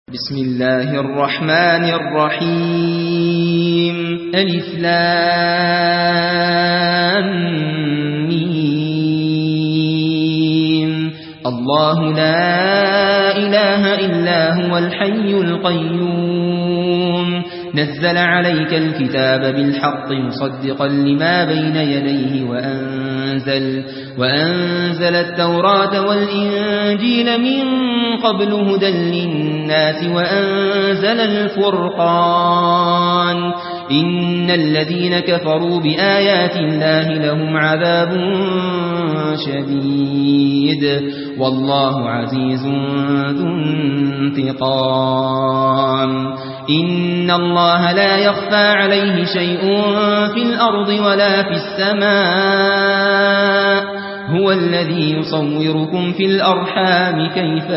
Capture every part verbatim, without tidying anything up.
بسم الله الرحمن الرحيم ألف لام ميم الله لا إله إلا هو الحي القيوم نزل عليك الكتاب بالحق مصدقا لما بين يديه وأنزل, وأنزل التوراة والإنجيل من قبل هدى للناس وأنزل الفرقان إن الذين كفروا بآيات الله لهم عذاب شديد والله عزيز ذو انتقام إن الله لا يخفى عليه شيء في الأرض ولا في السماء هو الذي يصوركم في الأرحام كيف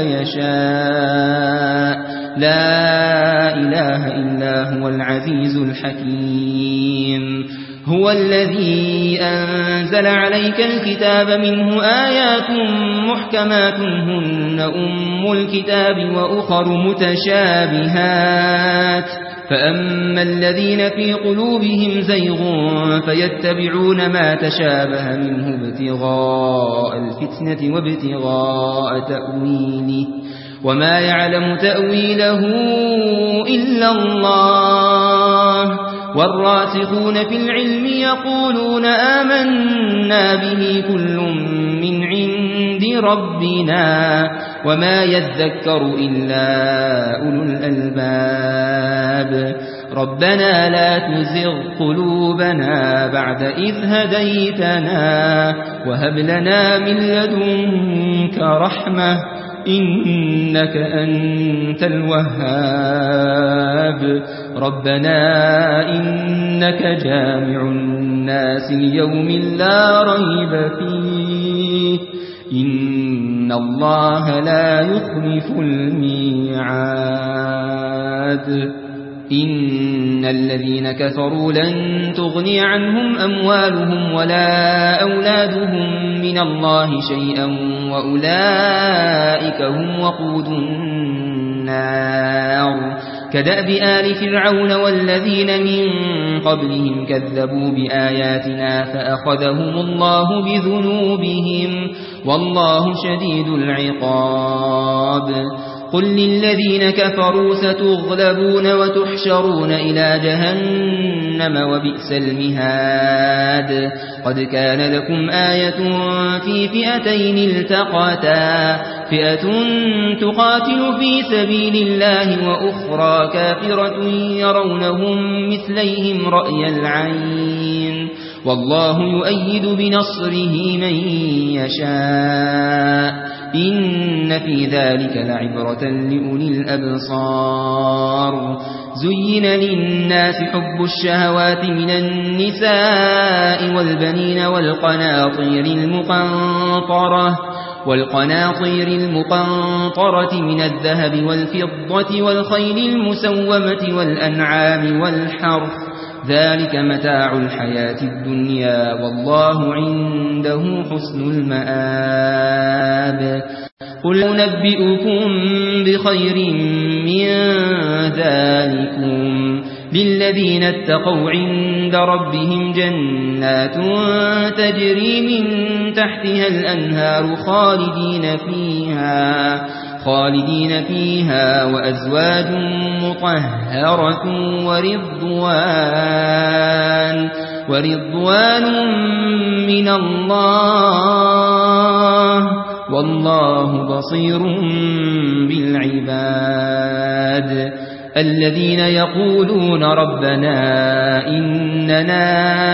يشاء لا إله إلا هو العزيز الحكيم هو الذي أنزل عليك الكتاب منه آيات محكمات هن أم الكتاب وأخر متشابهات فأما الذين في قلوبهم زيغ فيتبعون ما تشابه منه ابتغاء الفتنة وابتغاء تأويله وما يعلم تأويله إلا الله والراسخون في العلم يقولون آمنا به كل من عند ربنا وما يذكر إلا أولو الألباب ربنا لا تزغ قلوبنا بعد إذ هديتنا وهب لنا من لدنك رحمة إنك أنت الوهاب ربنا إنك جامع الناس ليوم لا ريب فيه إن الله لا يخلف الميعاد إن الذين كفروا لن تغني عنهم أموالهم ولا أولادهم من الله شيئا وأولئك هم وقود النار كدأب آل فرعون والذين من قبلهم كذبوا بآياتنا فأخذهم الله بذنوبهم والله شديد العقاب قل للذين كفروا ستغلبون وتحشرون إلى جهنم وبئس المهاد قد كان لكم آية في فئتين التقتا فئة تقاتل في سبيل الله وأخرى كافرة يرونهم مثليهم رأي العين والله يؤيد بنصره من يشاء إن في ذلك لعبرة لأولي الأبصار زين للناس حب الشهوات من النساء والبنين والقناطير المقنطرة والقناطير المقنطرة من الذهب والفضة والخيل المسومة والأنعام والحرث ذلك متاع الحياة الدنيا والله عنده حسن المآب قل أنبئكم بخير من ذلكم للذين اتقوا عند ربهم جنات تجري من تحتها الأنهار خالدين فيها خالدين فيها وأزواج مطهرة ورضوان ورضوان من الله والله بصير بالعباد الذين يقولون ربنا إننا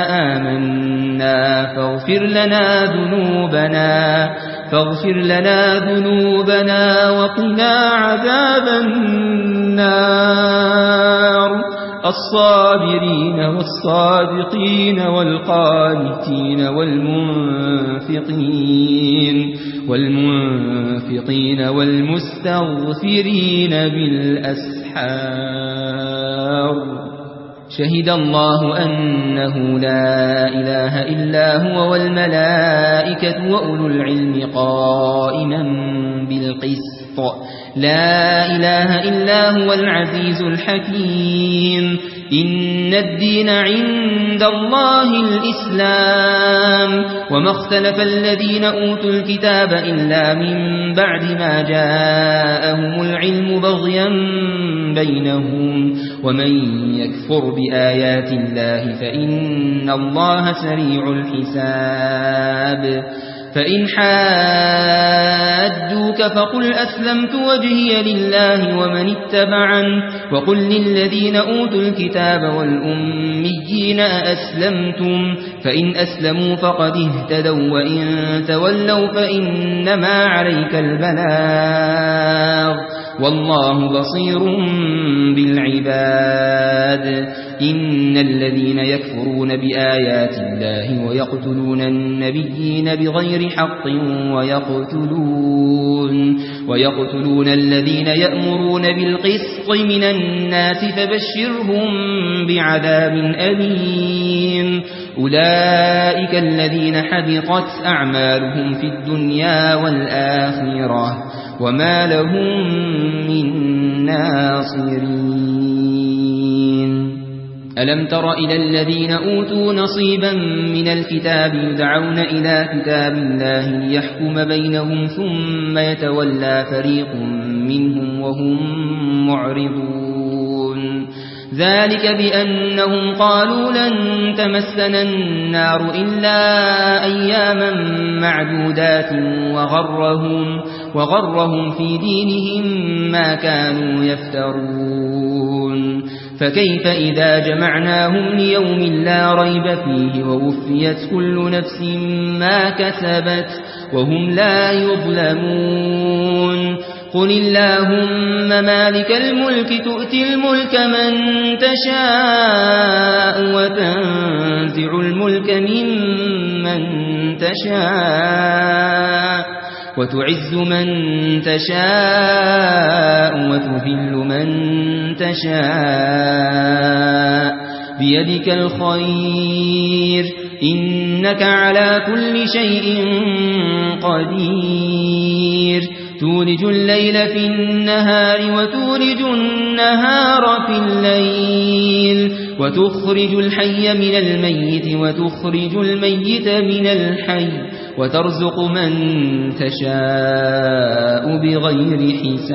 آمنا فاغفر لنا ذنوبنا فاغفر لنا ذنوبنا وقنا عذاب النار الصابرين والصادقين والقانتين والمنفقين والمنفقين والمستغفرين بالأسحار شهد الله أنه لا إله إلا هو والملائكة وأولو العلم قائما بالقسط لا إله إلا هو العزيز الحكيم إن الدين عند الله الإسلام وما اختلف الذين أوتوا الكتاب إلا من بعد ما جاءهم العلم بغيا بينهم ومن يكفر بآيات الله فإن الله سريع الحساب فإن حاجوك فقل أسلمت وجهي لله ومن اتبعن وقل للذين أوتوا الكتاب والأميين أأسلمتم فإن أسلموا فقد اهتدوا وإن تولوا فإنما عليك البلاغ والله بصير بالعباد إن الذين يكفرون بآيات الله ويقتلون النبيين بغير حق ويقتلون, ويقتلون الذين يأمرون بالقسط من الناس فبشرهم بعذاب أليم أولئك الذين حبطت أعمالهم في الدنيا والآخرة وما لهم من ناصرين ألم تر إلى الذين أوتوا نصيبا من الكتاب يدعون إلى كتاب الله ليحكم بينهم ثم يتولى فريق منهم وهم معرضون ذلك بأنهم قالوا لن تمسنا النار إلا أياما معدودات وغرهم, وغرهم في دينهم ما كانوا يفترون فكيف إذا جمعناهم ليوم لا ريب فيه ووفيت كل نفس ما كسبت وهم لا يظلمون قل اللهم مالك الملك تؤتي الملك من تشاء وتنزع الملك ممن تشاء وتعز من تشاء وتذل من تشاء بيدك الخير إنك على كل شيء قدير تولج الليل في النهار وتولج النهار في الليل وتخرج الحي من الميت وتخرج الميت من الحي وترزق من تشاء بغير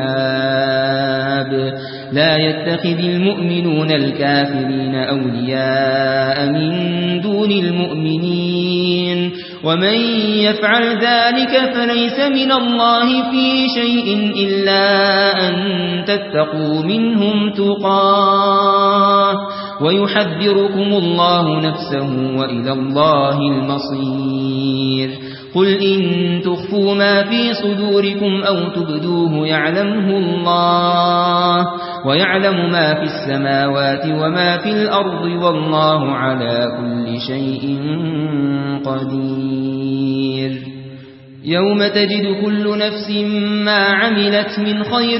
حساب لا يتخذ المؤمنون الكافرين أولياء من دون المؤمنين ومن يفعل ذلك فليس من الله في شيء إلا أن تتقوا منهم تقاه ويحذركم الله نفسه وإلى الله المصير قل إن تخفوا ما في صدوركم أو تبدوه يعلمه الله ويعلم ما في السماوات وما في الأرض والله على كل شيء قدير يوم تجد كل نفس ما عملت من خير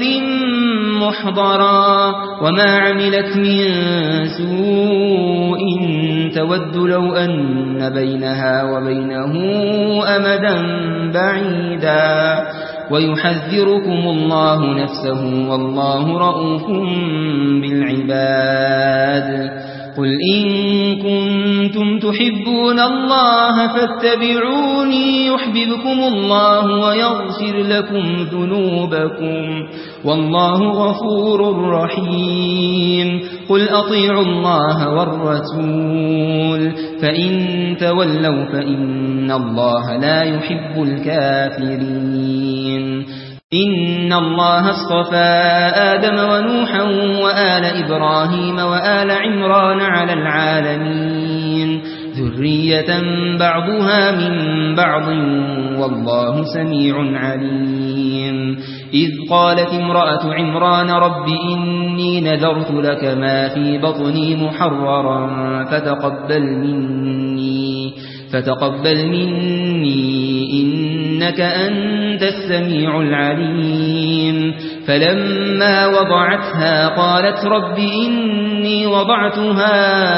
محضرا وما عملت من سوء تود لو أن بينها وبينه أمدا بعيدا ويحذركم الله نفسه والله رؤوف بالعباد قل إن كنتم تحبون الله فاتبعوني يحببكم الله ويغفر لكم ذنوبكم والله غفور رحيم قل أطيعوا الله والرسول فإن تولوا فإن الله لا يحب الكافرين إن الله اصطفى آدم ونوحا وآل إبراهيم وآل عمران على العالمين ذرية بعضها من بعض والله سميع عليم إذ قالت امرأة عمران رب إني نذرت لك ما في بطني محررا فتقبل مني فتقبل مني إنك أنت السميع العليم فلما وضعتها قالت رب إني وضعتها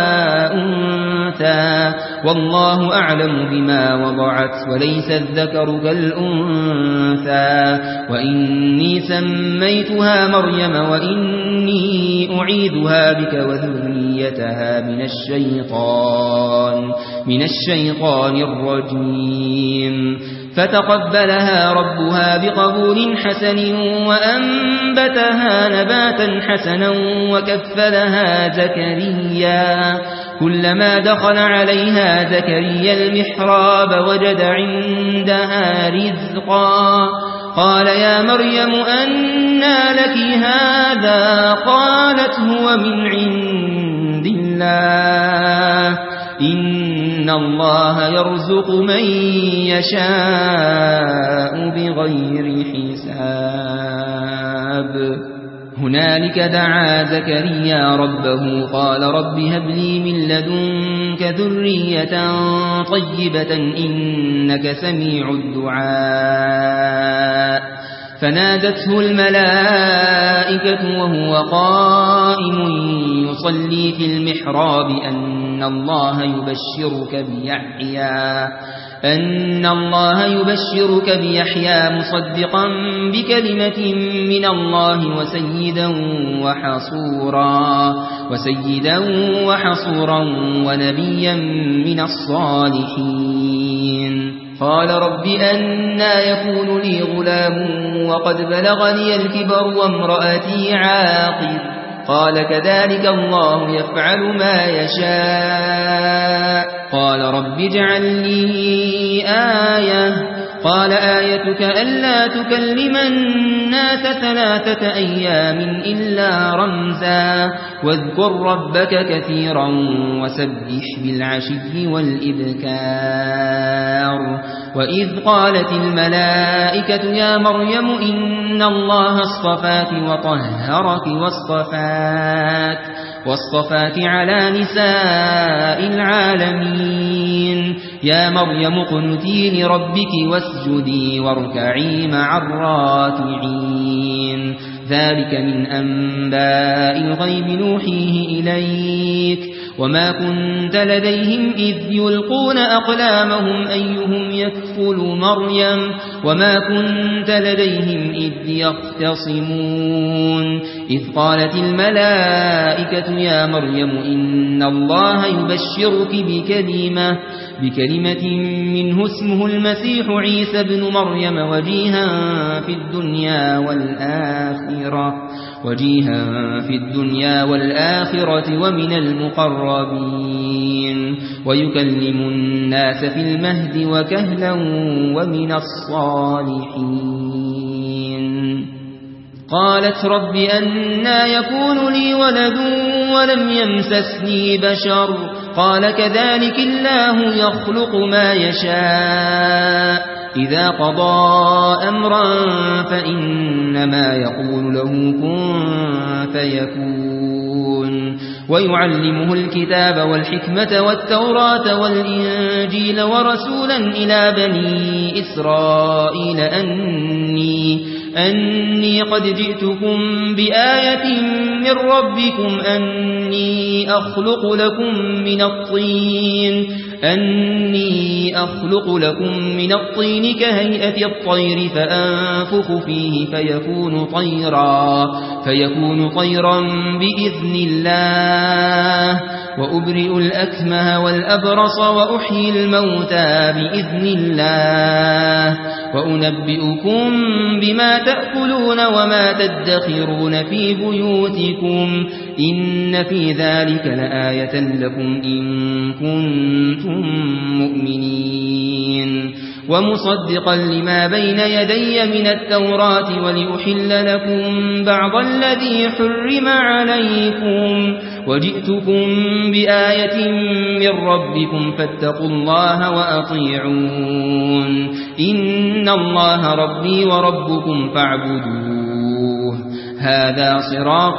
أنثى والله أعلم بما وضعت وليس الذكر كالأنثى وإني سميتها مريم وإني أعيدها بك وذريتها من الشيطان من الشيطان الرجيم فتقبلها ربها بقبول حسن وأنبتها نباتا حسنا وكفلها زكريا كلما دخل عليها زكريا المحراب وجد عندها رزقا قال يا مريم أنى لك هذا قالت هو من عند الله إن الله يرزق من يشاء بغير حساب هنالك دعا زكريا ربه قال رب هب لي من لدنك ذرية طيبة إنك سميع الدعاء فنادته الملائكة وهو قائم يصلي في المحراب أن الله يبشرك بيحيى أن الله يبشرك بيحيى مصدقا بكلمة من الله وسيدا وحصورا وسيدا وحصورا ونبيا من الصالحين قال رب أنى يكون لي غلام وقد بلغني الكبر وامرأتي عاقر قال كذلك الله يفعل ما يشاء قال رب اجعل لي آية قال آيتك ألا تكلم الناس ثلاثة أيام إلا رمزا واذكر ربك كثيرا وسبح بالعشي والإبكار وإذ قالت الملائكة يا مريم إن الله اصطفاك وطهرك واصطفاك واصطفاك على نساء العالمين يا مريم اقنتي لربك واسجدي واركعي مع الراكعين ذلك من أنباء الغيب نوحيه إليك وما كنت لديهم إذ يلقون أقلامهم أيهم يكفل مريم وما كنت لديهم إذ يختصمون إذ قالت الملائكة يا مريم إن الله يبشرك بكلمة بكلمة منه اسمه المسيح عيسى بن مريم وجيها في الدنيا والآخرة وجيها في الدنيا والآخرة ومن المقربين ويكلم الناس في المهد وكهلا ومن الصالحين قالت رب أنى يكون لي ولد ولم يمسسني بشر قال كذلك الله يخلق ما يشاء إذا قضى أمرا فإنما يقول له كن فيكون ويعلمه الكتاب والحكمة والتوراة والإنجيل ورسولا إلى بني إسرائيل أني أني قد جئتكم بآية من ربكم أني أخلق لكم من الطين أني أخلق لكم من الطين كهيئة الطير فأنفخ فيه فيكون طيرا فيكون طيرا بإذن الله وأبرئ الأكمه والأبرص وأحيي الموتى بإذن الله وأنبئكم بما تأكلون وما تدخرون في بيوتكم إن في ذلك لآية لكم إن كنتم مؤمنين ومصدقا لما بين يدي من التوراة ولأحل لكم بعض الذي حرم عليكم وجئتكم بآية من ربكم فاتقوا الله وأطيعون إن الله ربي وربكم فاعبدوه هذا صراط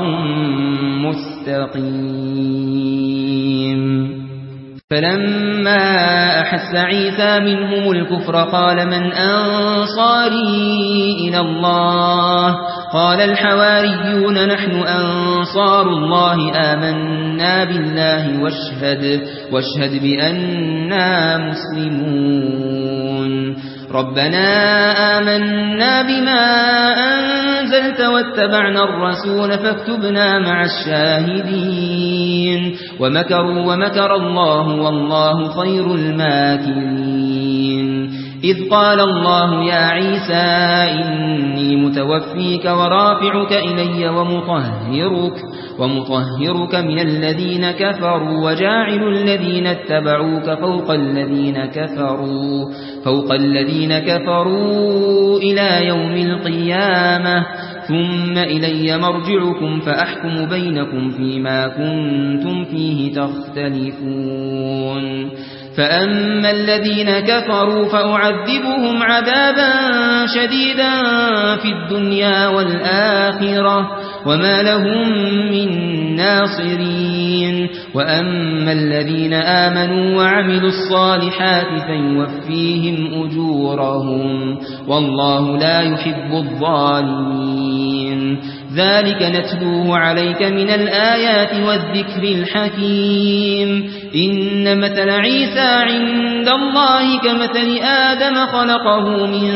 مستقيم فلما أحس عيسى منهم الكفر قال من أنصاري إلى الله قال الحواريون نحن أنصار الله آمنا بالله واشهد, واشهد بأننا مسلمون ربنا آمنا بما أنزلت واتبعنا الرسول فاكتبنا مع الشاهدين ومكروا ومكر الله والله خير الماكرين إذ قال الله يا عيسى إني متوفيك ورافعك إلي ومطهرك, ومطهرك من الذين كفروا وجاعل الذين اتبعوك فوق الذين كفروا, فوق الذين كفروا إلى يوم القيامة ثم إلي مرجعكم فأحكم بينكم فيما كنتم فيه تختلفون فأما الذين كفروا فأعذبهم عذابا شديدا في الدنيا والآخرة وما لهم من ناصرين وأما الذين آمنوا وعملوا الصالحات فيوفيهم أجورهم والله لا يحب الظالمين ذلك نتلوه عليك من الآيات والذكر الحكيم إن مثل عيسى عند الله كمثل آدم خلقه من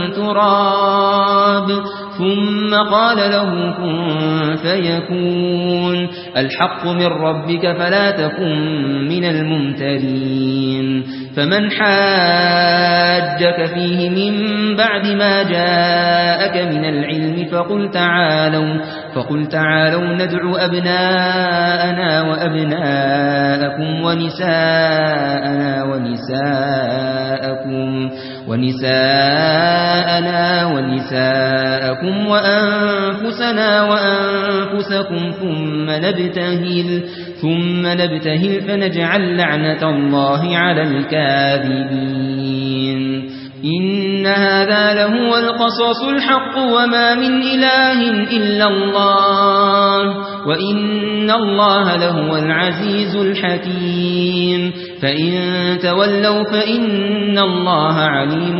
تراب ثم قال له كن فيكون الحق من ربك فلا تكن من الممترين فمن حاجك فيه من بعد ما جاءك من العلم فقل تعالوا, فقل تعالوا ندع أبناءنا وأبناءكم ونساءنا ونساءكم ونساءنا ونساءكم وأنفسنا وأنفسكم ثم نبتهل ثم نبتهل فنجعل لعنة الله على الكاذبين إن هذا لهو القصص الحق وما من إله إلا الله وإن الله لهو العزيز الحكيم فإن تولوا فإن الله عليم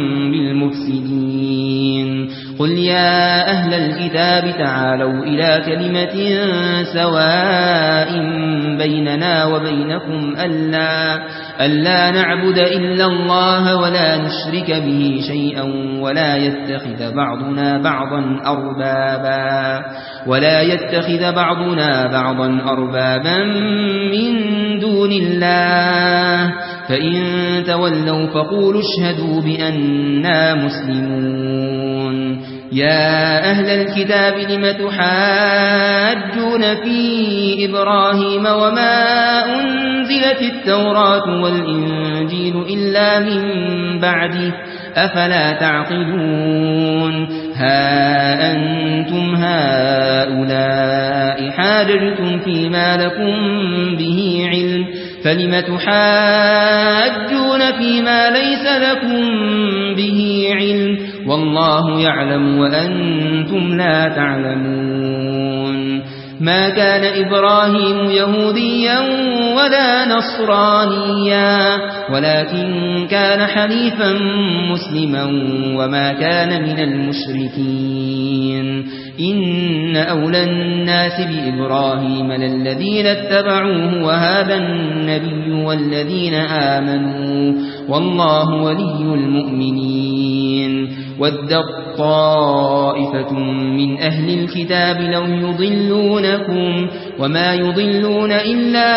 بالمفسدين قل يا أهل الكتاب تعالوا إلى كلمة سواء بيننا وبينكم ألا, ألا نعبد إلا الله ولا نشرك به شيئا ولا يتخذ بعضنا بعضا أربابا ولا يتخذ بعضنا بعضا أربابا من دون الله فإن تولوا فقولوا اشهدوا بأننا مسلمون يا أهل الكتاب لم تحاجون في إبراهيم وما أنزلت التوراة والإنجيل إلا من بعده أفلا تعقلون ها أنتم هؤلاء حاججتم فيما لكم به علم فلم تحاجون فيما ليس لكم به علم والله يعلم وأنتم لا تعلمون ما كان إبراهيم يهوديا ولا نصرانيا ولكن كان حنيفا مسلما وما كان من المشركين إن أولى الناس بإبراهيم للذين اتبعوه وهذا النبي والذين آمنوا والله ولي المؤمنين ود طائفة من أهل الكتاب لو يضلونكم وما يضلون إلا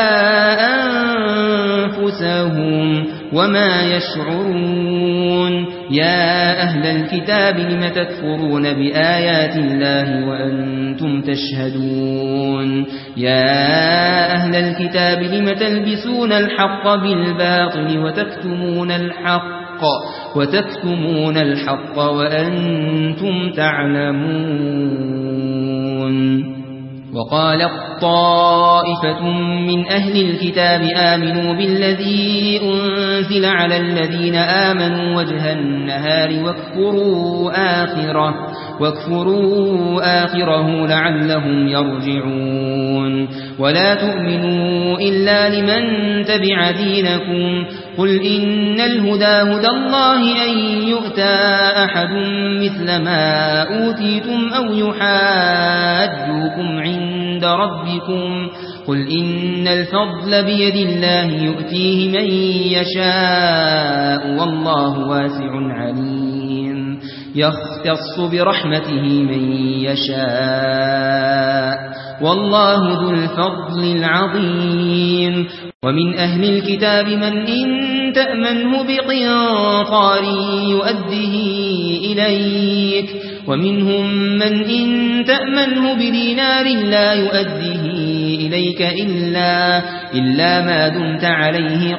أنفسهم وما يشعرون يا أهل الكتاب لم تكفرون بآيات الله وأنتم تشهدون يا أهل الكتاب لم تلبسون الحق بالباطل وتكتمون الحق وتكتمون الحق وأنتم تعلمون وقالت طائفة من أهل الكتاب آمنوا بالذي أنزل على الذين آمنوا وجه النهار واكفروا آخره واكفروا آخره لعلهم يرجعون ولا تؤمنوا إلا لمن تبع دينكم قل إن الهدى هدى الله أن يؤتى أحد مثل ما أوتيتم أو يحاجوكم عند ربكم قل إن الفضل بيد الله يؤتيه من يشاء والله واسع عليم يختص برحمته من يشاء والله ذو الفضل العظيم ومن أهل الكتاب من إن تأمنه بقنطار يؤده إليك ومنهم من إن تأمنه بدينار لا يؤده إليك إلا, إلا ما دمت عليه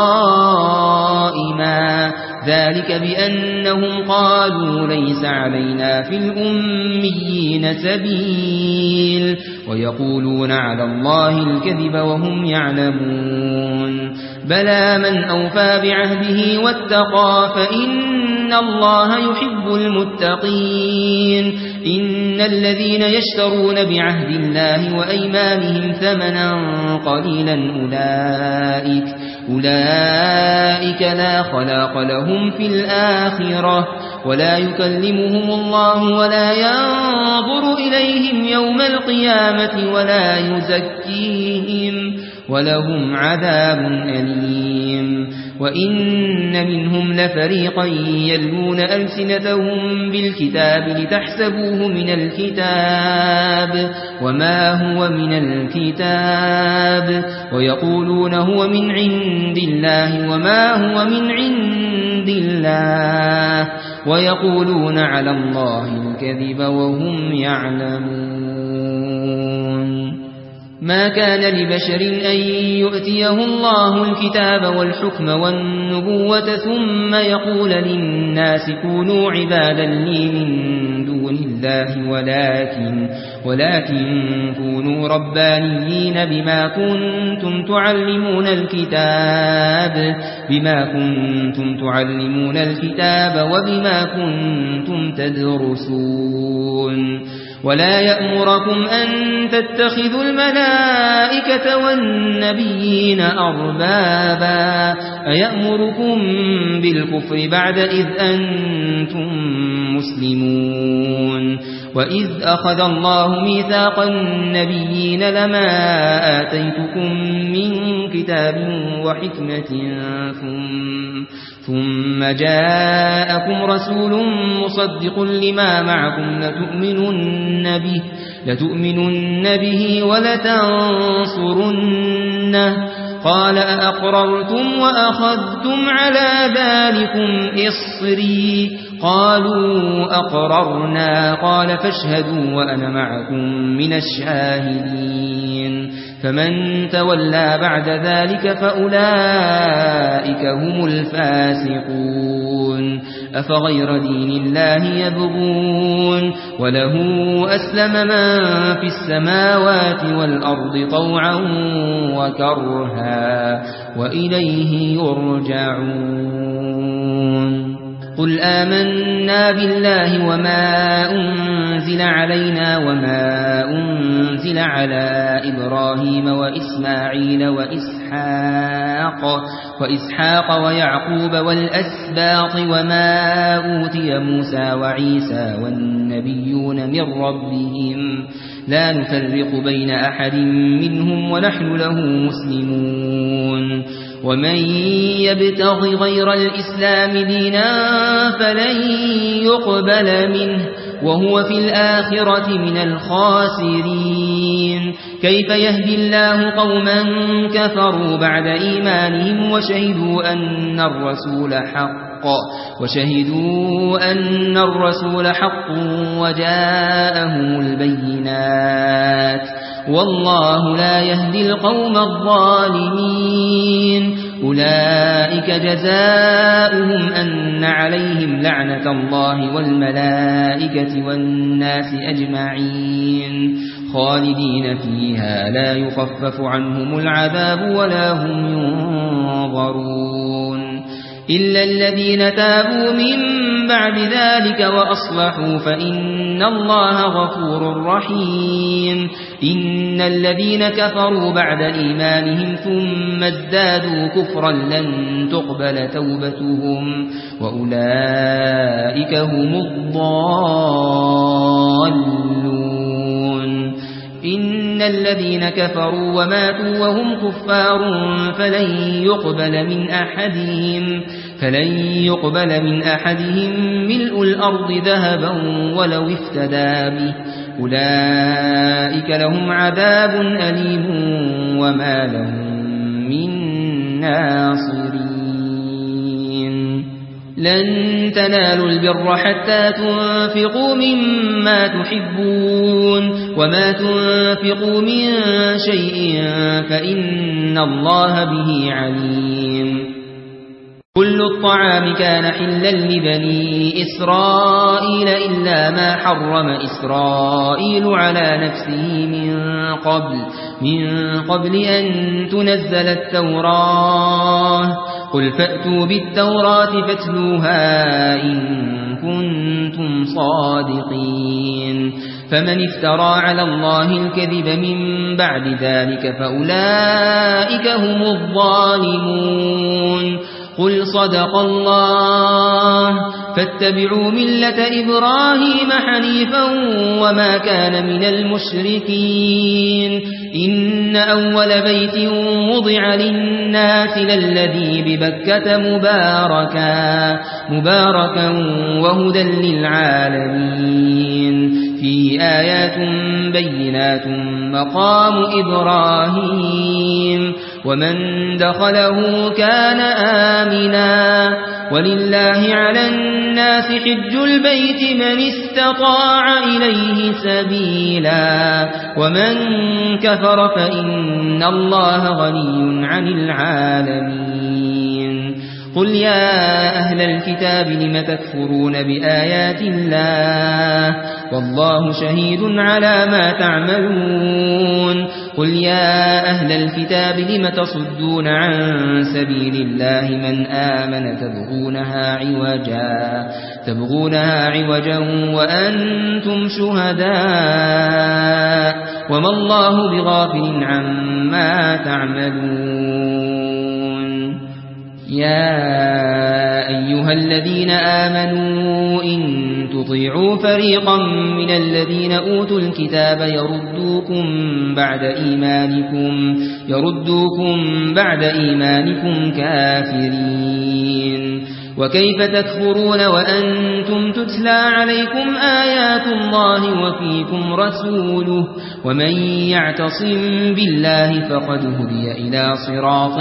قائما ذلك بأنهم قالوا ليس علينا في الأميين سبيل ويقولون على الله الكذب وهم يعلمون بلى من أوفى بعهده واتقى فإن الله يحب المتقين إن الذين يشترون بعهد الله وأيمانهم ثمنا قليلا أولئك, أولئك لا خلاق لهم في الآخرة ولا يكلمهم الله ولا ينظر إليهم يوم القيامة ولا يزكيهم ولهم عذاب أليم وإن منهم لفريقا يلوون ألسنتهم بالكتاب لتحسبوه من الكتاب وما هو من الكتاب ويقولون هو من عند الله وما هو من عند الله ويقولون على الله الكذب وهم يعلمون ما كان لبشر أن يؤتيه الله الكتاب والحكم والنبوة ثم يقول للناس كونوا عبادا لي من دون الله ولكن, ولكن كونوا ربانيين بما كنتم تعلمون الكتاب بما كنتم تعلمون الكتاب وبما كنتم تدرسون ولا يأمركم أن تتخذوا الملائكة والنبيين أربابا أيأمركم بالكفر بعد إذ أنتم مسلمون وإذ أخذ الله ميثاق النبيين لما آتيتكم من كتاب وحكمة ثم ثم جاءكم رسول مصدق لما معكم لتؤمنن به, لتؤمنن به ولتنصرنه قال أأقررتم وأخذتم على ذلكم إصري قالوا أقررنا قال فاشهدوا وأنا معكم من الشاهدين فمن تولى بعد ذلك فأولئك هم الفاسقون أفغير دين الله يبغون وله أسلم من في السماوات والأرض طوعا وكرها وإليه يرجعون قل آمنا بالله وما أنزل علينا وما أنزل على إبراهيم وإسماعيل وإسحاق, وإسحاق ويعقوب والأسباط وما أوتي موسى وعيسى والنبيون من ربهم لا نفرق بين أحد منهم ونحن له مسلمون ومن يبتغ غير الإسلام دينا فلن يقبل منه وهو في الآخرة من الخاسرين كيف يهدي الله قوما كفروا بعد إيمانهم وشهدوا أن الرسول حق وشهدوا أن الرسول حق وجاءهم البينات والله لا يهدي القوم الظالمين أولئك جزاؤهم أن عليهم لعنة الله والملائكة والناس أجمعين خالدين فيها لا يخفف عنهم العذاب ولا هم ينظرون إلا الذين تابوا من بعد ذلك وأصلحوا فإن الله غفور رحيم. إن الذين كفروا بعد إيمانهم ثم ازدادوا كفرا لن تقبل توبتهم وأولئك هم الضالون. إن الذين كفروا وماتوا وهم كفار فلن يقبل من أحدهم فلن يقبل من أحدهم ملء الأرض ذهبا ولو افتدى به أولئك لهم عذاب أليم وما لهم من ناصرين. لن تنالوا البر حتى تنفقوا مما تحبون وما تنفقوا من شيء فإن الله به عليم. كل الطعام كان حلا لبني إسرائيل إلا ما حرم إسرائيل على نفسه من قبل من قبل أن تنزل التوراة قل فأتوا بالتوراة فاتلوها إن كنتم صادقين. فمن افترى على الله الكذب من بعد ذلك فأولئك هم الظالمون. قل صدق الله فاتبعوا ملة إبراهيم حنيفا وما كان من المشركين. إن أول بيت وضع للناس للذي ببكة مباركا مباركا وهدى للعالمين. فيه آيات بينات مقام إبراهيم ومن دخله كان آمنا ولله على الناس حج البيت من استطاع إليه سبيلا ومن كفر فإن الله غني عن العالمين. قل يا أهل الكتاب لم تكفرون بآيات الله والله شهيد على ما تعملون. قل يا أهل الكتاب لم تصدون عن سبيل الله من آمن تبغونها عوجا تبغونها عوجا وأنتم شهداء وما الله بغافل عما تعملون. يا أيها الذين آمنوا إن تطيعوا فريقا من الذين أوتوا الكتاب يردوكم بعد إيمانكم يردوكم بعد إيمانكم كافرين. وكيف تكفرون وأنتم تتلى عليكم آيات الله وفيكم رسوله ومن يعتصم بالله فقد هدي إلى صراط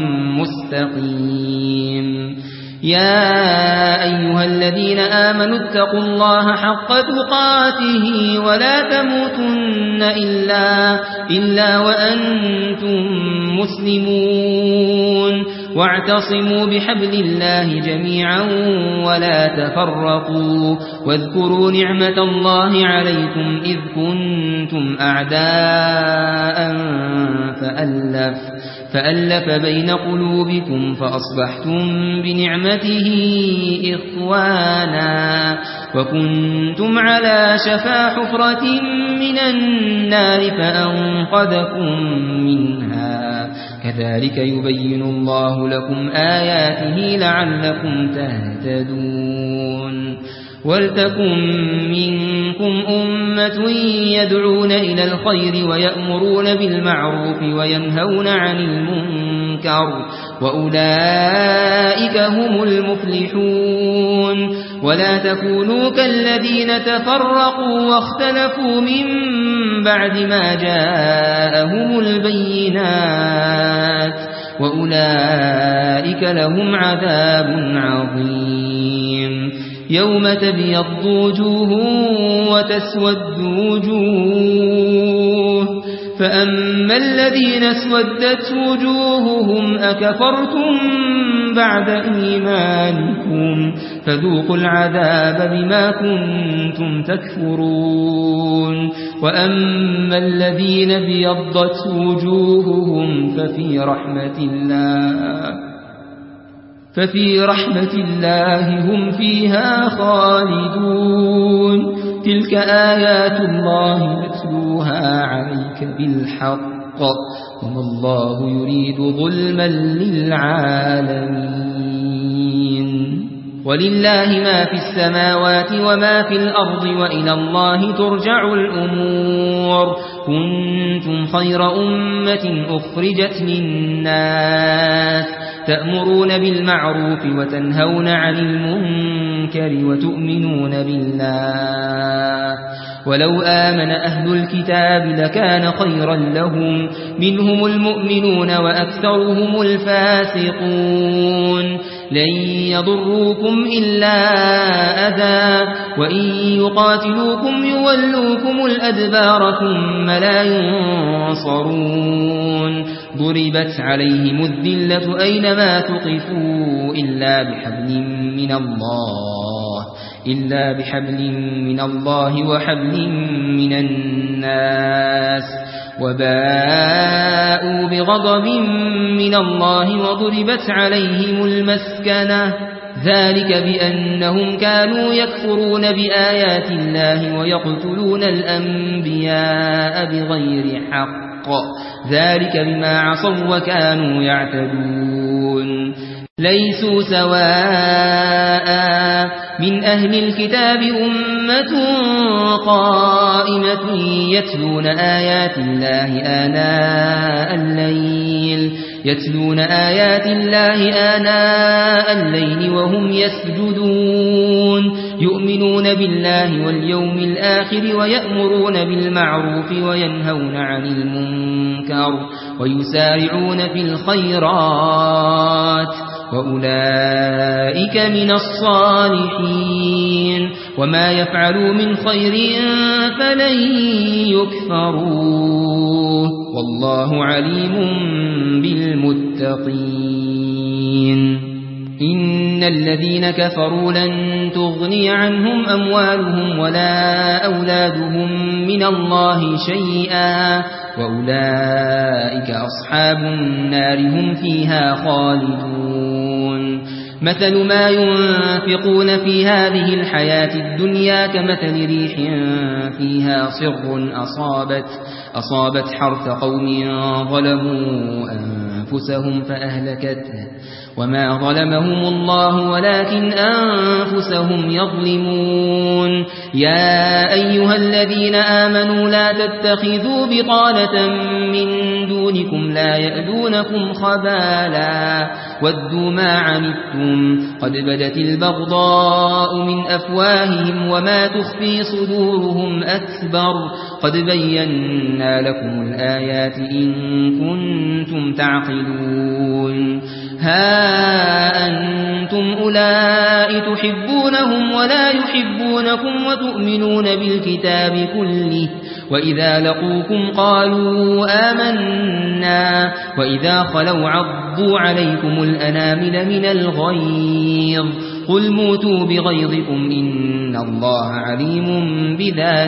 مستقيم. يا أيها الذين آمنوا اتقوا الله حق تقاته ولا تموتن إلا, إلا وأنتم مسلمون واعتصموا بحبل الله جميعا ولا تفرقوا واذكروا نعمة الله عليكم إذ كنتم أعداء فألف, فألف بين قلوبكم فأصبحتم بنعمته إخوانا وكنتم على شفا حفرة من النار فأنقذكم منها كذلك يبين الله لكم آياته لعلكم تهتدون. ولتكن منكم أمة يدعون إلى الخير ويأمرون بالمعروف وينهون عن المنكر وأولئك هم المفلحون. ولا تكونوا كالذين تفرقوا واختلفوا من بعد ما جاءهم البينات وأولئك لهم عذاب عظيم. يوم تبيض وجوه وتسود وجوه فأما الذين اسودت وجوههم أكفرتم بعد إيمانكم فذوقوا العذاب بما كنتم تكفرون. وأما الذين ابيضت وجوههم ففي رحمة الله ففي رحمة الله هم فيها خالدون تلك آيات الله نتلوها عليك بالحق وما الله يريد ظلما للعالمين ولله ما في السماوات وما في الأرض وإلى الله ترجع الأمور كنتم خير أمة أخرجت للناس تأمرون بالمعروف وتنهون عن المنكر وتؤمنون بالله ولو آمن أهل الكتاب لكان خيرا لهم منهم المؤمنون وأكثرهم الفاسقون لن يضروكم إلا أذى وإن يقاتلوكم يولوكم الأدبار ثم لا ينصرون ضربت عليهم الذلة أينما تقفوا إلا بحبل من الله إلا بحبل من الله وحبل من الناس وباءوا بغضب من الله وضربت عليهم المسكنة ذلك بأنهم كانوا يكفرون بآيات الله ويقتلون الأنبياء بغير حق ذلك بما عصوا وكانوا يعتدون ليسوا سواء من أهل الكتاب أمة قائمة يتلون آيات الله آناء الليل يتلون آيات الله آناء الليل وهم يسجدون يؤمنون بالله واليوم الآخر ويأمرون بالمعروف وينهون عن المنكر ويسارعون في الخيرات وأولئك من الصالحين وما يفعلوا من خير فلن يكفروه والله عليم بالمتقين إن الذين كفروا لن تغني عنهم أموالهم ولا أولادهم من الله شيئا وأولئك أصحاب النار هم فيها خالدون مثل ما ينفقون في هذه الحياة الدنيا كمثل ريح فيها صر أصابت, أصابت حرث قوم ظلموا أنفسهم فأهلكته وما ظلمهم الله ولكن أنفسهم يظلمون يا أيها الذين آمنوا لا تتخذوا بطانة من دونكم لا يأذونكم خبالا ودوا ما عنتم قد بدت البغضاء من أفواههم وما تخفي صدورهم أكبر قد بينا لكم الآيات إن كنتم تعقلون ها أنتم أولئك تحبونهم ولا يحبونكم وتؤمنون بالكتاب كله وإذا لقوكم قالوا آمنا وإذا خلوا عضوا عليكم الأنامل من الغيظ قل موتوا بغيظكم إن الله عليم بذات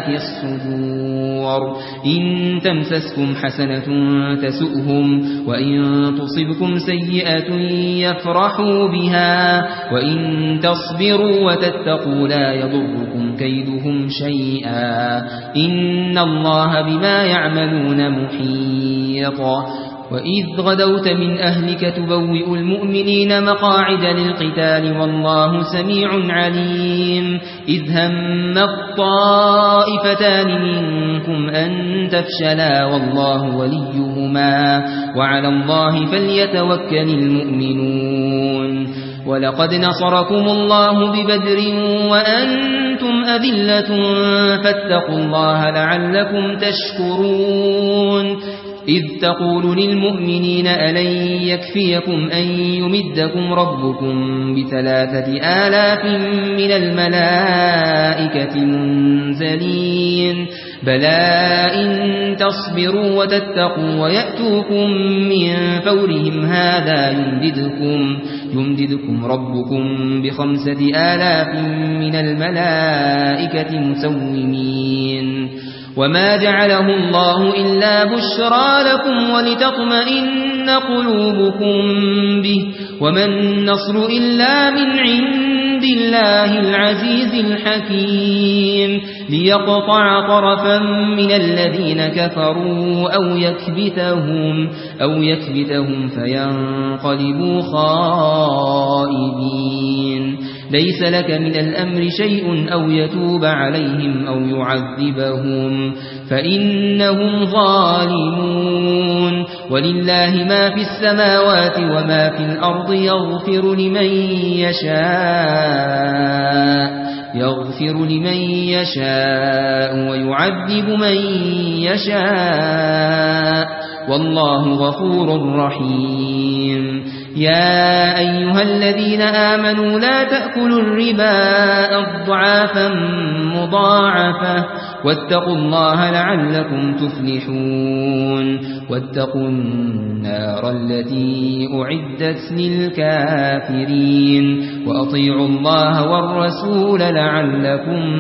الصدور إن تمسسكم حسنة تسؤهم وإن تصبكم سيئة يفرحوا بها وإن تصبروا وتتقوا لا يضركم كيدهم شيئا إن الله بما يعملون محيط وإذ غدوت من أهلك تبوئ المؤمنين مقاعد للقتال والله سميع عليم إذ هم الطائفتان منكم أن تفشلا والله وليهما وعلى الله فليتوكل المؤمنون ولقد نصركم الله ببدر وأنتم أذلة فاتقوا الله لعلكم تشكرون إذ تقول للمؤمنين ألن يكفيكم أن يمدكم ربكم بثلاثة آلاف من الملائكة منزلين بلى إن تصبروا وتتقوا ويأتوكم من فورهم هذا يمددكم, يمددكم ربكم بخمسة آلاف من الملائكة مسومين وما جعله الله إلا بشرى لكم ولتطمئن قلوبكم به وما النصر إلا من عند الله العزيز الحكيم ليقطع طرفا من الذين كفروا أو يكبتهم, أو يكبتهم فينقلبوا خائبين ليس لك من الأمر شيء أو يتوب عليهم أو يعذبهم فإنهم ظالمون ولله ما في السماوات وما في الأرض يغفر لمن يشاء يغفر لمن يشاء ويعذب من يشاء والله غفور رحيم يا أيها الذين آمنوا لا تأكلوا الربا أضعافا مضاعفة واتقوا الله لعلكم تفلحون واتقوا النار التي أعدت للكافرين وأطيعوا الله والرسول لعلكم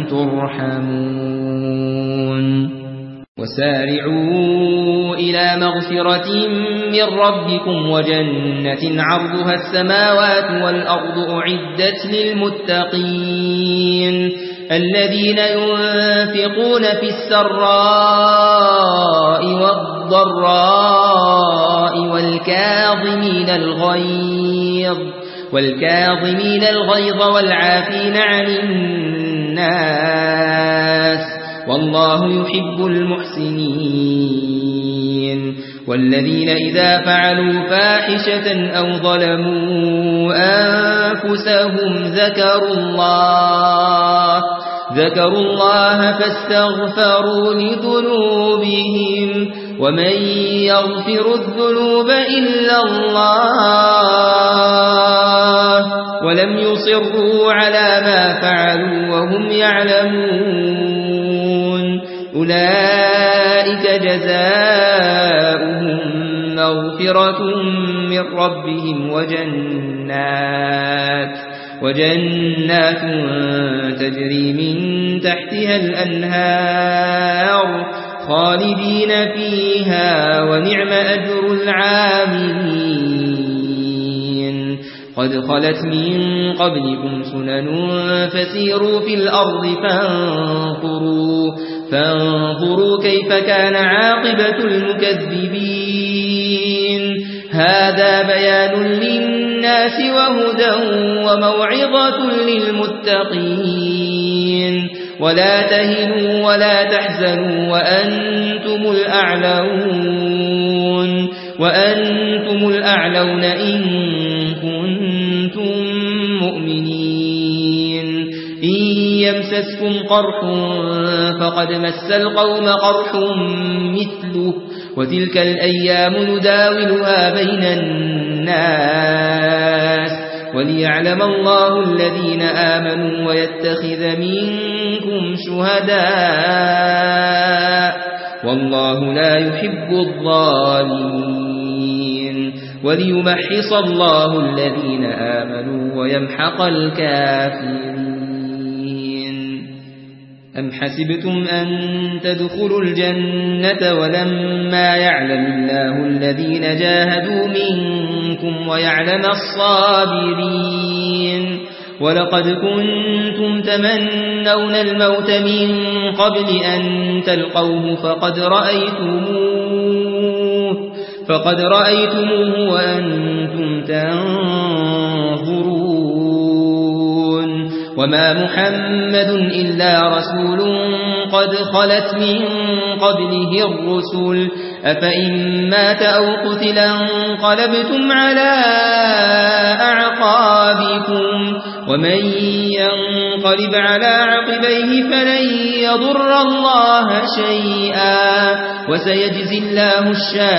ترحمون وسارعوا إلى مغفرة من ربكم وجنة عرضها السماوات والأرض أعدت للمتقين الذين ينفقون في السراء والضراء والكاظمين الغيظ والكاظمين الغيظ والعافين عن الناس والله يحب المحسنين والذين إذا فعلوا فاحشة أو ظلموا أنفسهم ذكروا الله ذكروا الله فاستغفروا لذنوبهم ومن يغفر الذنوب إلا الله ولم يصروا على ما فعلوا وهم يعلمون أولئك جزاؤهم مغفرة من ربهم وجنات وجنات تجري من تحتها الأنهار خالدين فيها ونعم أجر العاملين قد خلت من قبلكم سنن فسيروا في الأرض فانظروا فانظروا كيف كان عاقبة المكذبين هذا بيان للناس وهدى وموعظة للمتقين ولا تهنوا ولا تحزنوا وأنتم الأعلون وأنتم الأعلون إن كنتم مؤمنين إن يمسسكم قرح فقد مس القوم قرح مثله وتلك الأيام نداولها بين الناس وليعلم الله الذين آمنوا ويتخذ منكم شهداء والله لا يحب الظالمين وليمحص الله الذين آمنوا ويمحق الكافرين أم حسبتم أن تدخلوا الجنة ولما يعلم الله الذين جاهدوا منكم ويعلم الصابرين ولقد كنتم تمنون الموت من قبل أن تلقوه فقد رأيتموه فقد رأيتموه وأنتم تنظرون وما محمد إلا رسول قد خلت من قبله الرسل أفإن مات أو قتل انقلبتم على أعقابكم ومن ينقلب على عقبيه فلن يضر الله شيئا وسيجزي الله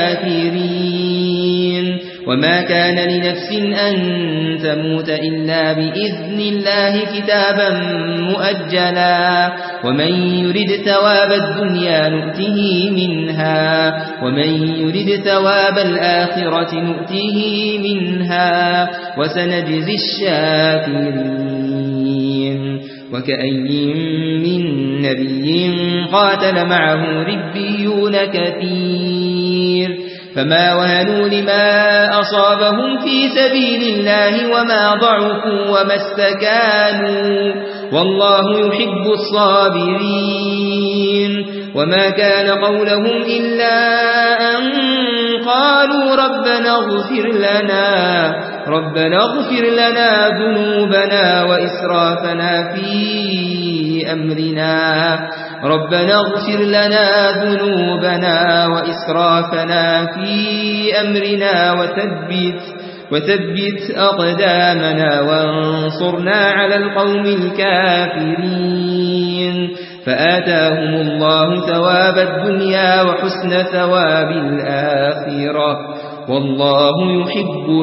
الشاكرين وما كان لنفس أن تموت إلا بإذن الله كتابا مؤجلا ومن يرد ثواب الدنيا نؤته منها ومن يرد ثواب الآخرة نؤته منها وسنجزي الشاكرين وكأي من نبي قاتل معه ربيون كثير فما وهنوا لما أصابهم في سبيل الله وما ضعفوا وما استكانوا والله يحب الصابرين وما كان قولهم إلا أن قالوا ربنا اغفر لنا ربنا اغفر لنا ذنوبنا وإسرافنا في أمرنا ربنا اغفر لنا ذنوبنا وإسرافنا في أمرنا وثبت وثبت أقدامنا وانصرنا على القوم الكافرين فآتاهم الله ثواب الدنيا وحسن ثواب الآخرة والله يحب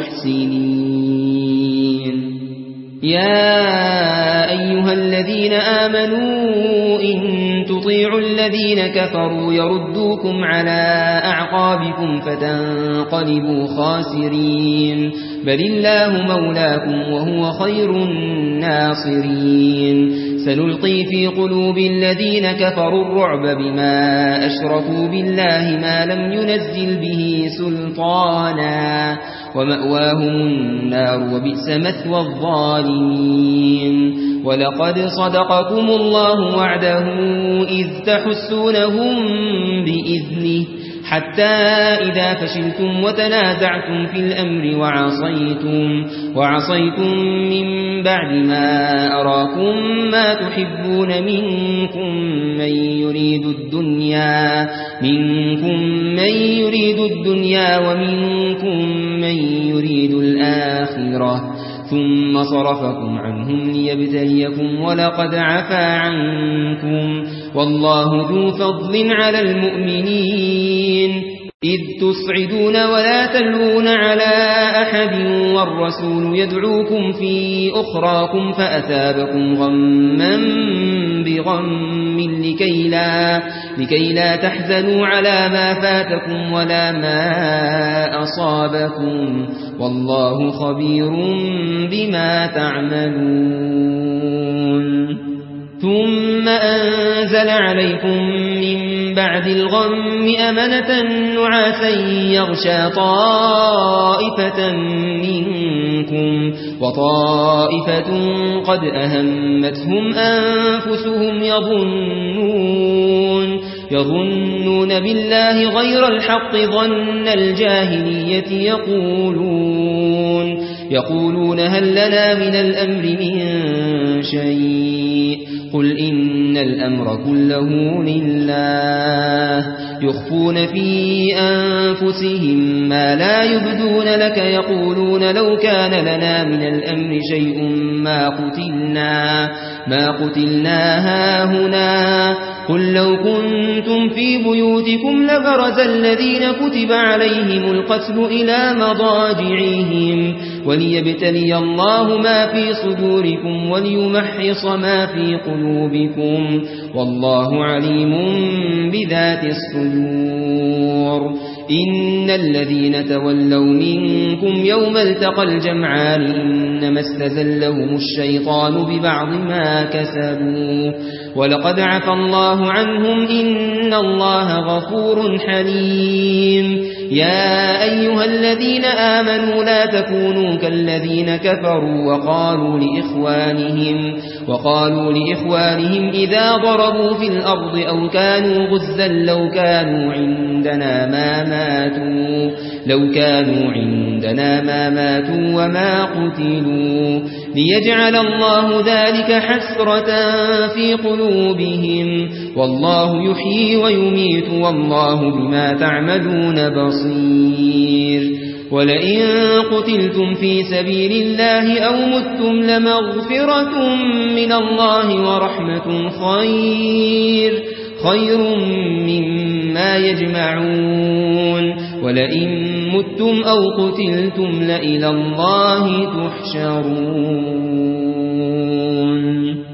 المحسنين يا أيها الذين آمنوا إن تطيعوا الذين كفروا يردوكم على أعقابكم فتنقلبوا خاسرين بل الله مولاكم وهو خير الناصرين سنلقي في قلوب الذين كفروا الرعب بما أشركوا بالله ما لم ينزل به سلطانا ومأواهم النار وبئس مثوى الظالمين ولقد صدقكم الله وعده إذ تحسونهم بإذنه حتى إذا فشلتم وتنازعتم في الأمر وعصيتم, وعصيتم من بعد ما أراكم ما تحبون منكم من يريد الدنيا منكم من يريد الدنيا ومنكم من يريد الآخرة ثم صرفكم عنهم ليبتليكم ولقد عفا عنكم والله ذو فضل على المؤمنين إذ تصعدون ولا تلوون على أحد والرسول يدعوكم في أخراكم فأثابكم غما بغم لكي لا, لكي لا تحزنوا على ما فاتكم ولا ما أصابكم والله خبير بما تعملون ثم أنزل عليكم من بعد الغم أمنة نعاسا يغشى طائفة منكم وطائفة قد أهمتهم أنفسهم يظنون يظنون بالله غير الحق ظن الجاهلية يقولون يقولون هل لنا من الأمر من شيء قل إن الأمر كله لله يخفون في أنفسهم ما لا يبدون لك يقولون لو كان لنا من الأمر شيء ما قتلنا ما قتلنا هاهنا قل لو كنتم في بيوتكم لبرز الذين كتب عليهم القتل إلى مضاجعهم وليبتلي الله ما في صدوركم وليمحص ما في قلوبكم والله عليم بذات الصدور إن الذين تولوا منكم يوم التقى الجمعان إنما استزلهم الشيطان ببعض ما كسبوا ولقد عفى الله عنهم إن الله غفور حليم يا أيها الذين آمنوا لا تكونوا كالذين كفروا وقالوا لإخوانهم وقالوا لإخوانهم إذا ضربوا في الأرض أو كانوا غزا لو كانوا عندنا ما ماتوا لو كانوا عندنا ما ماتوا وما قتلوا ليجعل الله ذلك حسرة في قلوبهم والله يحيي ويميت والله بما تعملون بصير ولئن قتلتم في سبيل الله أو متم لمغفرة من الله ورحمة خير خير مما يجمعون ولئن متم أو قتلتم لإلى الله تحشرون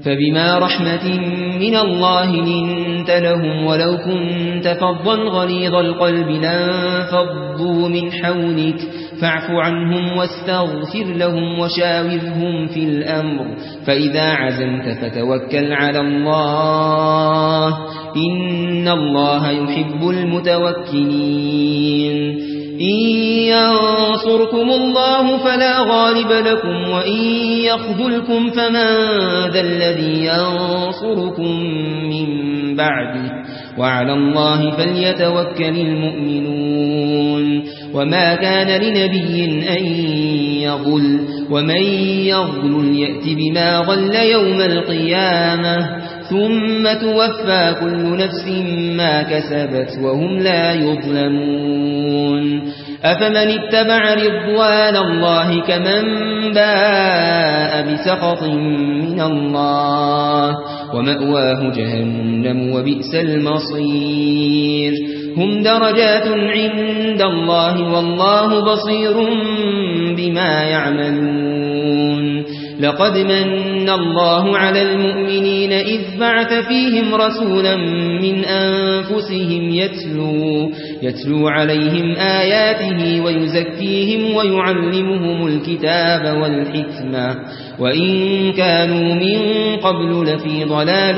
فبما رحمة من الله لنت لهم ولو كنت فظا غليظ القلب لانفضوا من حولك فاعف عنهم واستغفر لهم وشاورهم في الأمر فإذا عزمت فتوكل على الله إن الله يحب المتوكلين إن ينصركم الله فلا غالب لكم وإن يخذلكم فمن ذا الذي ينصركم من بعده وعلى الله فليتوكل المؤمنون وما كان لنبي أن يغل ومن يغل يأت بما غل يوم القيامة ثم توفى كل نفس ما كسبت وهم لا يظلمون أفمن اتبع رضوان الله كمن باء بسخط من الله ومأواه جهنم وبئس المصير هم درجات عند الله والله بصير بما يعملون لقد من الله على المؤمنين إذ بعث فيهم رسولا من أنفسهم يتلو, يتلو عليهم آياته ويزكيهم ويعلمهم الكتاب والحكمة وإن كانوا من قبل لفي ضلال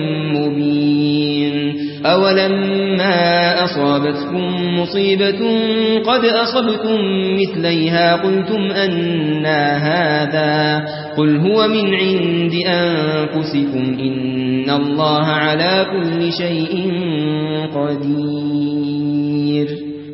مبين أولما أصابتكم مصيبة قد أصبتم مثليها قلتم أنى هذا قل هو من عند أنفسكم إن الله على كل شيء قدير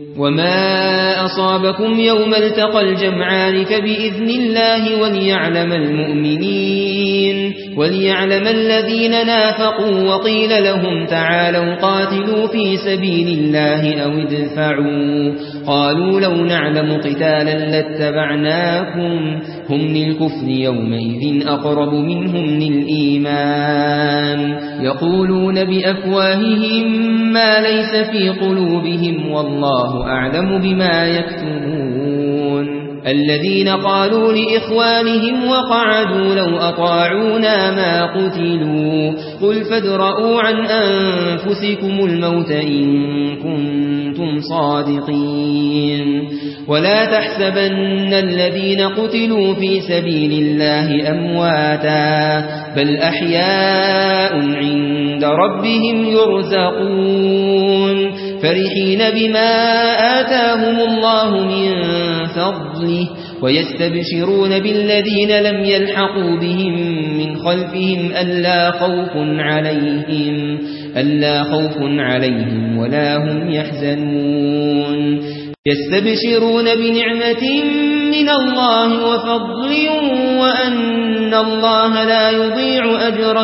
وما أصابكم يوم التقى الجمعان فبإذن الله وليعلم المؤمنين وليعلم الذين نافقوا وقيل لهم تعالوا قاتلوا في سبيل الله أو ادفعوا قالوا لو نعلم قتالا لاتبعناكم هم للكفر يومئذ أقرب منهم للإيمان يقولون بأفواههم ما ليس في قلوبهم والله أعلم بما يكتمون الذين قالوا لإخوانهم وقعدوا لو أطاعونا ما قتلوا قل فادرءوا عن أنفسكم الموت إن كنتم صادقين ولا تحسبن الذين قتلوا في سبيل الله أمواتا بل أحياء عند ربهم يرزقون فرحين بما آتاهم الله من فضله ويستبشرون بالذين لم يلحقوا بهم من خلفهم ألا خوف عليهم ألا خوف عليهم ولا هم يحزنون يستبشرون بنعمة من الله وفضل وأن الله لا يضيع أجر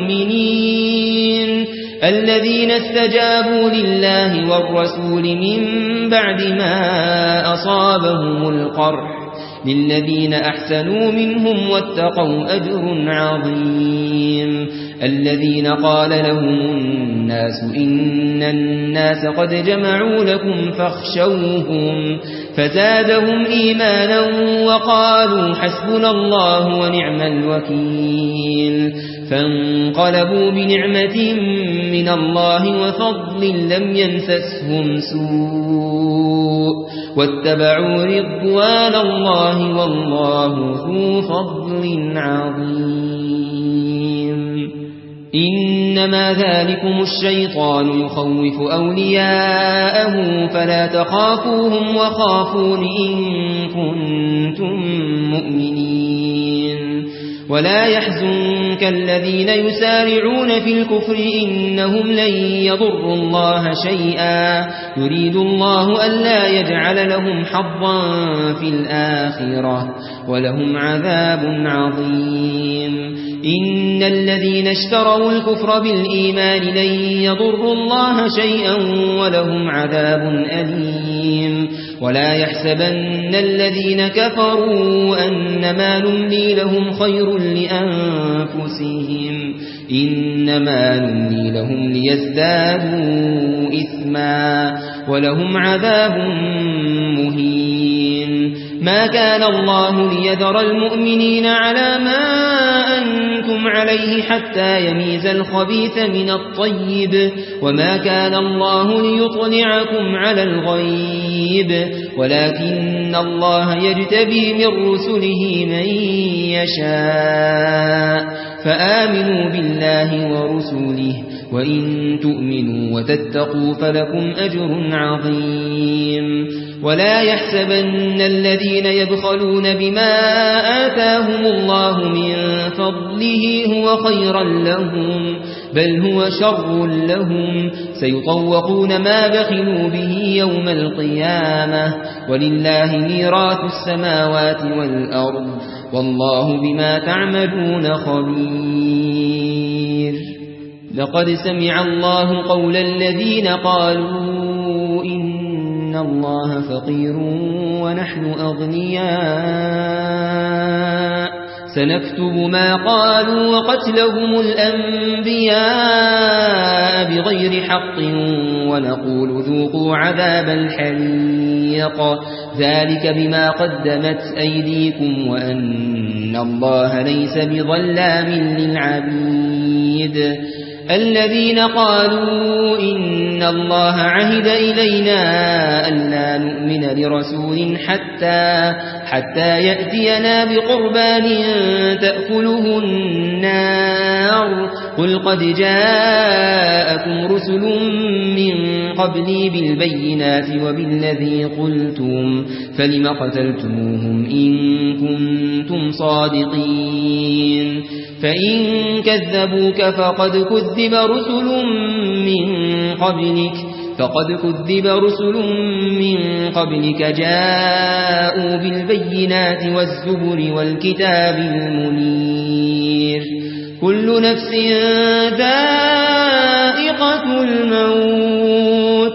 المؤمنين الذين استجابوا لله والرسول من بعد ما أصابهم القرح للذين أحسنوا منهم واتقوا أجر عظيم الذين قال لهم الناس إن الناس قد جمعوا لكم فاخشوهم فزادهم إيمانا وقالوا حسبنا الله ونعم الوكيل فانقلبوا بنعمة من الله وفضل لم يمسسهم سوء واتبعوا رضوان الله والله ذو فضل عظيم إنما ذلكم الشيطان يخوف أولياءه فلا تخافوهم وخافون إن كنتم مؤمنين ولا يحزنك الذين يسارعون في الكفر إنهم لن يضروا الله شيئا يريد الله ألا يجعل لهم حظا في الآخرة ولهم عذاب عظيم إن الذين اشتروا الكفر بالإيمان لن يضروا الله شيئا ولهم عذاب أليم ولا يحسبن الذين كفروا أنما نملي لهم خير لأنفسهم إنما نملي لهم ليزدادوا إثما ولهم عذاب مهين ما كان الله ليذر المؤمنين على ما أنتم أنتم عليه حتى يميز الخبيث من الطيب وما كان الله ليطلعكم على الغيب ولكن الله يجتبي من رسله من يشاء فآمنوا بالله ورسوله وإن تؤمنوا وتتقوا فلكم أجر عظيم ولا يحسبن الذين يبخلون بما آتاهم الله من فضله هو خيرا لهم بل هو شر لهم سيطوقون ما بخلوا به يوم القيامة ولله ميراث السماوات والأرض والله بما تعملون خبير لقد سمع الله قول الذين قالوا إن الله فقير ونحن أغنياء سنكتب ما قالوا وقتلهم الأنبياء بغير حق ونقول ذوقوا عذاب الحريق ذلك بما قدمت أيديكم وأن الله ليس بظلام للعبيد الذين قالوا إن الله عهد إلينا ألا نؤمن لرسول حتى حتى يأتينا بقربان تأكله النار قل قد جاءكم رسل من قبلي بالبينات وبالذي قلتم فلم قتلتموهم إن كنتم صادقين فإن كذبوك فقد كذب رسل من قبلك فقد كذب رسل من قبلك جاءوا بالبينات والزبر والكتاب المنير كل نفس ذائقة الموت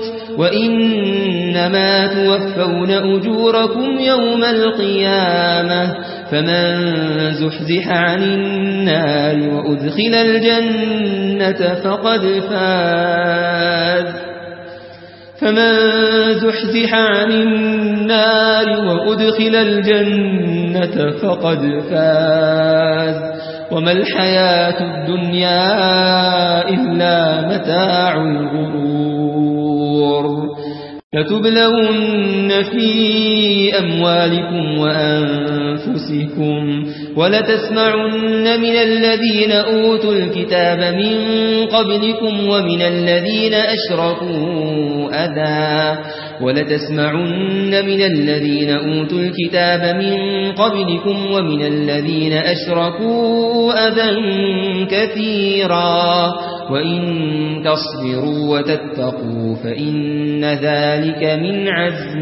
وإنما توفون أجوركم يوم القيامة فمن زحزح عن النار وأدخل الجنة فقد فاز فمن زحزح عن النار وأدخل الجنة فقد فاز وما الحياة الدنيا إلا متاع الغرور لتبلون في أموالكم وأنفسكم ولتسمعن من الذين أوتوا الكتاب من قبلكم ومن الذين أشركوا أذى ولتسمعن من الذين أوتوا الكتاب من قبلكم ومن الذين أشركوا أذى كثيرا وإن تصبروا وتتقوا فإن ذلك من عزم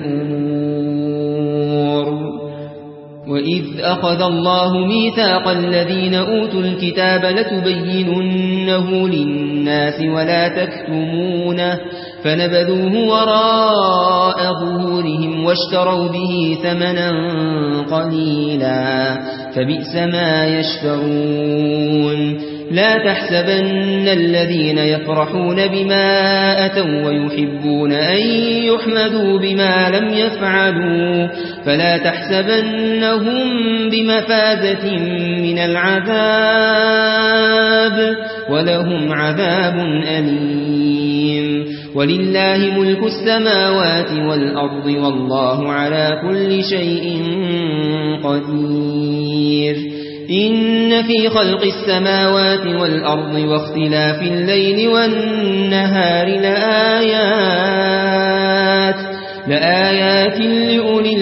الأمور وإذ أخذ الله ميثاق الذين أوتوا الكتاب لتبيننه للناس ولا تكتمونه فنبذوه وراء ظهورهم واشتروا به ثمنا قليلا فبئس ما يشترون لا تحسبن الذين يفرحون بما أتوا ويحبون أن يحمدوا بما لم يفعلوا فلا تحسبنهم بمفازة من العذاب ولهم عذاب أليم ولله ملك السماوات والأرض والله على كل شيء قدير إن في خلق السماوات والأرض واختلاف الليل والنهار لآيات لآيات لأولي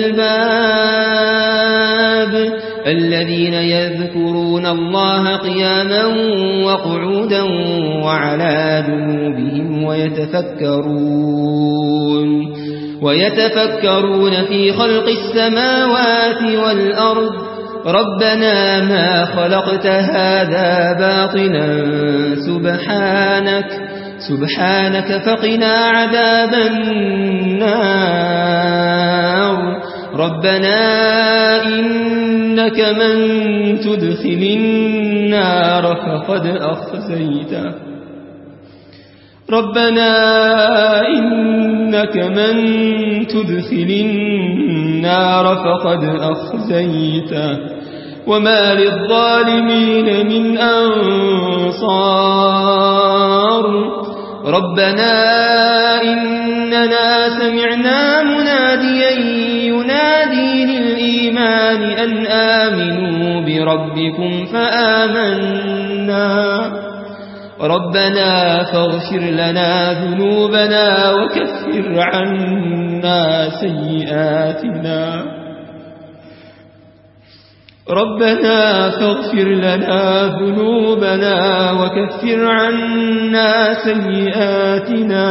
الألباب الذين يذكرون الله قياما وقعودا وعلى جنوبهم ويتفكرون ويتفكرون في خلق السماوات والأرض ربنا ما خلقت هذا باطلا سبحانك سبحانك فقنا عذاب النار ربنا إنك من تدخل النار فقد أخزيته ربنا إنك من تدخل النار فقد أخزيته وما للظالمين من أنصار ربنا إننا سمعنا مناديا ينادي للإيمان أن آمنوا بربكم فآمنا ربنا فاغفر لنا ذنوبنا وكفر عنا سيئاتنا ربنا فاغفر لنا ذنوبنا وكفر عنا سيئاتنا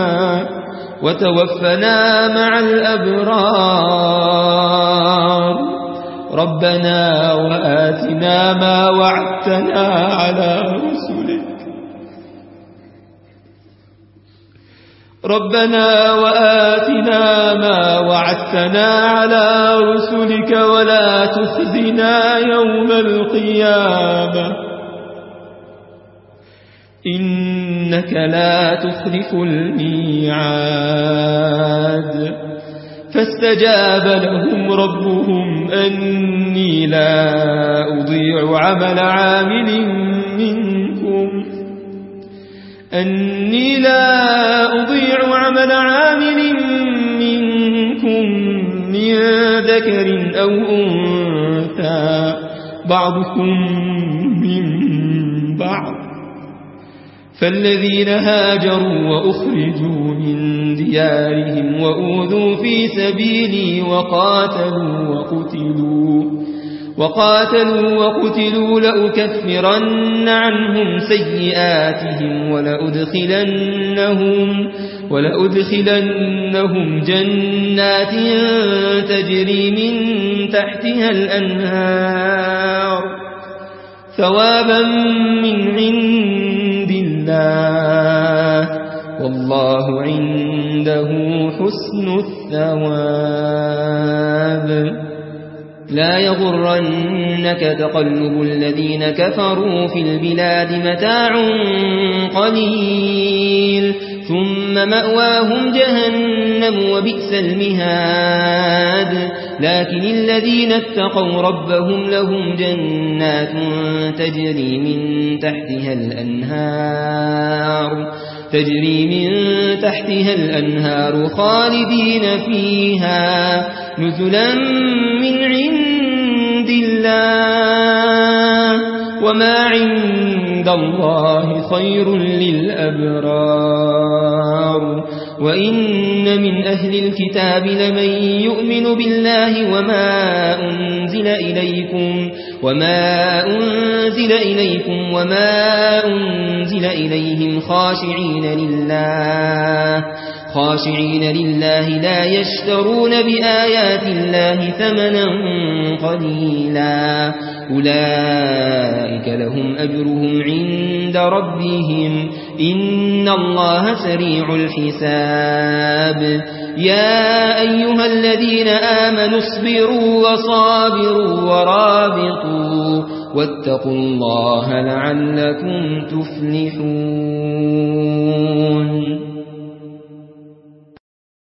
وتوفنا مع الأبرار ربنا وآتنا ما وعدتنا على رسلك ربنا وآتنا ما وعدتنا على رسلك ولا تخزنا يوم القيامة إنك لا تخلف الميعاد فاستجاب لهم ربهم أني لا أضيع عمل عامل منكم أني لا أضيع عمل عامل منكم من ذكر أو أنثى بعضكم من بعض فالذين هاجروا وأخرجوا من ديارهم وأوذوا في سبيلي وقاتلوا وقتلوا وقاتلوا وقتلوا لأكفرن عنهم سيئاتهم ولأدخلنهم, ولأدخلنهم جنات تجري من تحتها الأنهار ثوابا من عند الله والله عنده حسن الثواب لا يغرنك تقلب الذين كفروا في البلاد متاع قليل ثم مأواهم جهنم وبئس المهاد لكن الذين اتقوا ربهم لهم جنات تجري من تحتها الأنهار تجري من تحتها الأنهار خالدين فيها نزلا من عند الله وما عند الله خير للأبرار وإن من أهل الكتاب لمن يؤمن بالله وما أنزل إليكم وما أنزل إليكم وما أنزل إليهم خاشعين لله خاشعين لله لا يشترون بآيات الله ثمنا قليلا أولئك لهم أجرهم عند ربهم إن الله سريع الحساب يا أيها الذين آمنوا اصبروا وصابروا ورابطوا واتقوا الله لعلكم تفلحون